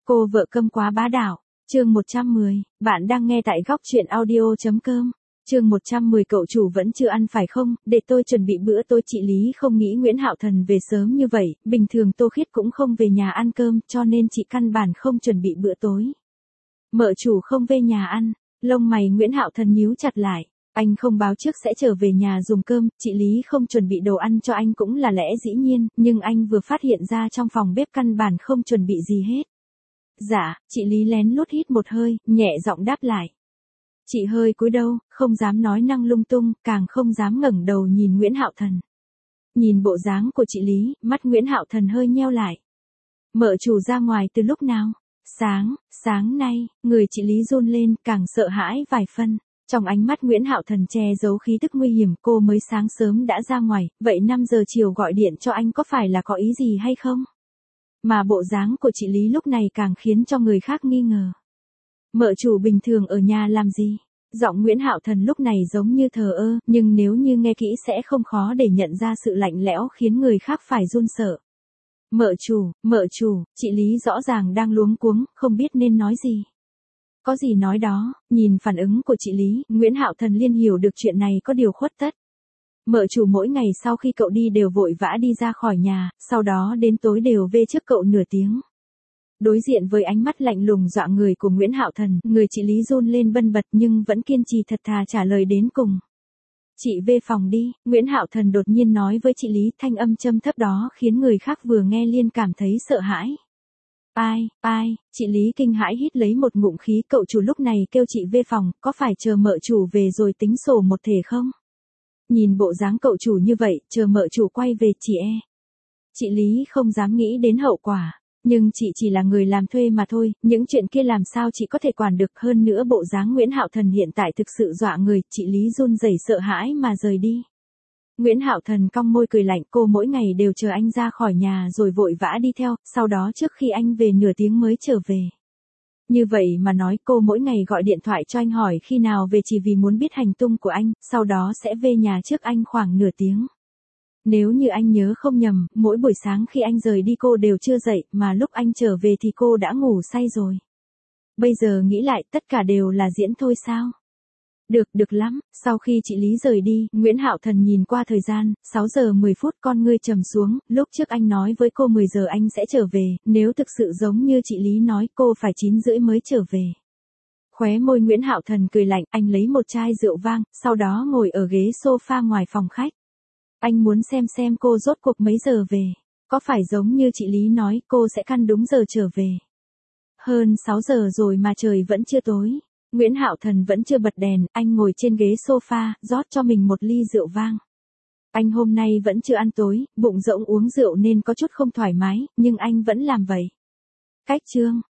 Cô vợ câm quá bá đạo. Chương 110, bạn đang nghe tại góc truyện audio.com. Chương 110 cậu chủ vẫn chưa ăn phải không, để tôi chuẩn bị bữa tối. Chị Lý không nghĩ Nguyễn Hạo Thần về sớm như vậy, bình thường Tô Khiết cũng không về nhà ăn cơm, cho nên chị căn bản không chuẩn bị bữa tối. Mợ chủ không về nhà ăn, lông mày Nguyễn Hạo Thần nhíu chặt lại. Anh không báo trước sẽ trở về nhà dùng cơm, chị Lý không chuẩn bị đồ ăn cho anh cũng là lẽ dĩ nhiên, nhưng anh vừa phát hiện ra trong phòng bếp căn bản không chuẩn bị gì hết. Dạ, chị Lý lén lút hít một hơi, nhẹ giọng đáp lại. Chị hơi cúi đầu, không dám nói năng lung tung, càng không dám ngẩng đầu nhìn Nguyễn Hạo Thần. Nhìn bộ dáng của chị Lý, mắt Nguyễn Hạo Thần hơi nheo lại. Mợ chủ ra ngoài từ lúc nào? Sáng nay, người chị Lý run lên, càng sợ hãi vài phân. Trong ánh mắt Nguyễn Hạo Thần che giấu khí tức nguy hiểm, cô mới sáng sớm đã ra ngoài, vậy 5 giờ chiều gọi điện cho anh có phải là có ý gì hay không? Mà bộ dáng của chị Lý lúc này càng khiến cho người khác nghi ngờ. Mợ chủ bình thường ở nhà làm gì? Giọng Nguyễn Hạo Thần lúc này giống như thờ ơ, nhưng nếu như nghe kỹ sẽ không khó để nhận ra sự lạnh lẽo khiến người khác phải run sợ. Mợ chủ, chị Lý rõ ràng đang luống cuống, không biết nên nói gì. Có gì nói đó, nhìn phản ứng của chị Lý, Nguyễn Hạo Thần liền hiểu được chuyện này có điều khuất tất. Mợ chủ mỗi ngày sau khi cậu đi đều vội vã đi ra khỏi nhà, sau đó đến tối đều về trước cậu nửa tiếng. Đối diện với ánh mắt lạnh lùng dọa người của Nguyễn Hạo Thần, người chị Lý run lên bần bật nhưng vẫn kiên trì thật thà trả lời đến cùng. Chị về phòng đi, Nguyễn Hạo Thần đột nhiên nói với chị Lý, thanh âm trầm thấp đó khiến người khác vừa nghe liền cảm thấy sợ hãi. Ai, chị Lý kinh hãi hít lấy một ngụm khí, cậu chủ lúc này kêu chị về phòng, có phải chờ mợ chủ về rồi tính sổ một thể không? Nhìn bộ dáng cậu chủ như vậy, chờ mợ chủ quay về Chị Lý không dám nghĩ đến hậu quả. Nhưng chị chỉ là người làm thuê mà thôi, những chuyện kia làm sao chị có thể quản được, hơn nữa bộ dáng Nguyễn Hạo Thần hiện tại thực sự dọa người, chị Lý run rẩy sợ hãi mà rời đi. Nguyễn Hạo Thần cong môi cười lạnh, cô mỗi ngày đều chờ anh ra khỏi nhà rồi vội vã đi theo, sau đó trước khi anh về nửa tiếng mới trở về. Như vậy mà nói, cô mỗi ngày gọi điện thoại cho anh hỏi khi nào về chỉ vì muốn biết hành tung của anh, sau đó sẽ về nhà trước anh khoảng nửa tiếng. Nếu như anh nhớ không nhầm, mỗi buổi sáng khi anh rời đi cô đều chưa dậy, mà lúc anh trở về thì cô đã ngủ say rồi. Bây giờ nghĩ lại, tất cả đều là diễn thôi sao? Được lắm, sau khi chị Lý rời đi, Nguyễn Hạo Thần nhìn qua thời gian, 6 giờ 10 phút con ngươi trầm xuống, lúc trước anh nói với cô 10 giờ anh sẽ trở về, nếu thực sự giống như chị Lý nói cô phải 9 rưỡi mới trở về. Khóe môi Nguyễn Hạo Thần cười lạnh, anh lấy một chai rượu vang, sau đó ngồi ở ghế sofa ngoài phòng khách. Anh muốn xem cô rốt cuộc mấy giờ về, có phải giống như chị Lý nói cô sẽ căn đúng giờ trở về. Hơn 6 giờ rồi mà trời vẫn chưa tối. Nguyễn Hạo Thần vẫn chưa bật đèn, anh ngồi trên ghế sofa, rót cho mình một ly rượu vang. Anh hôm nay vẫn chưa ăn tối, bụng rỗng uống rượu nên có chút không thoải mái, nhưng anh vẫn làm vậy. Cách chương,